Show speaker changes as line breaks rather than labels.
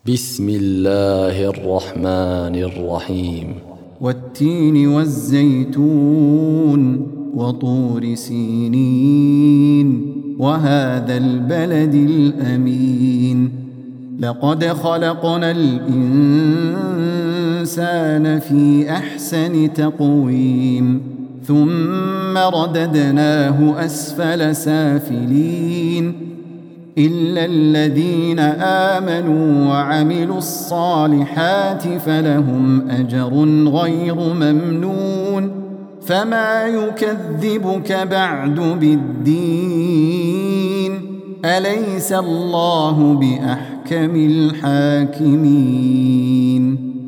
بسم الله الرحمن الرحيم.
والتين والزيتون وطور سينين وهذا البلد الأمين لقد خلقنا الإنسان في أحسن تقويم ثم رددناه أسفل سافلين إلا الذين آمنوا وعملوا الصالحات فلهم أجر غير ممنون فما يكذبك بعد بالدين أليس الله بأحكم الحاكمين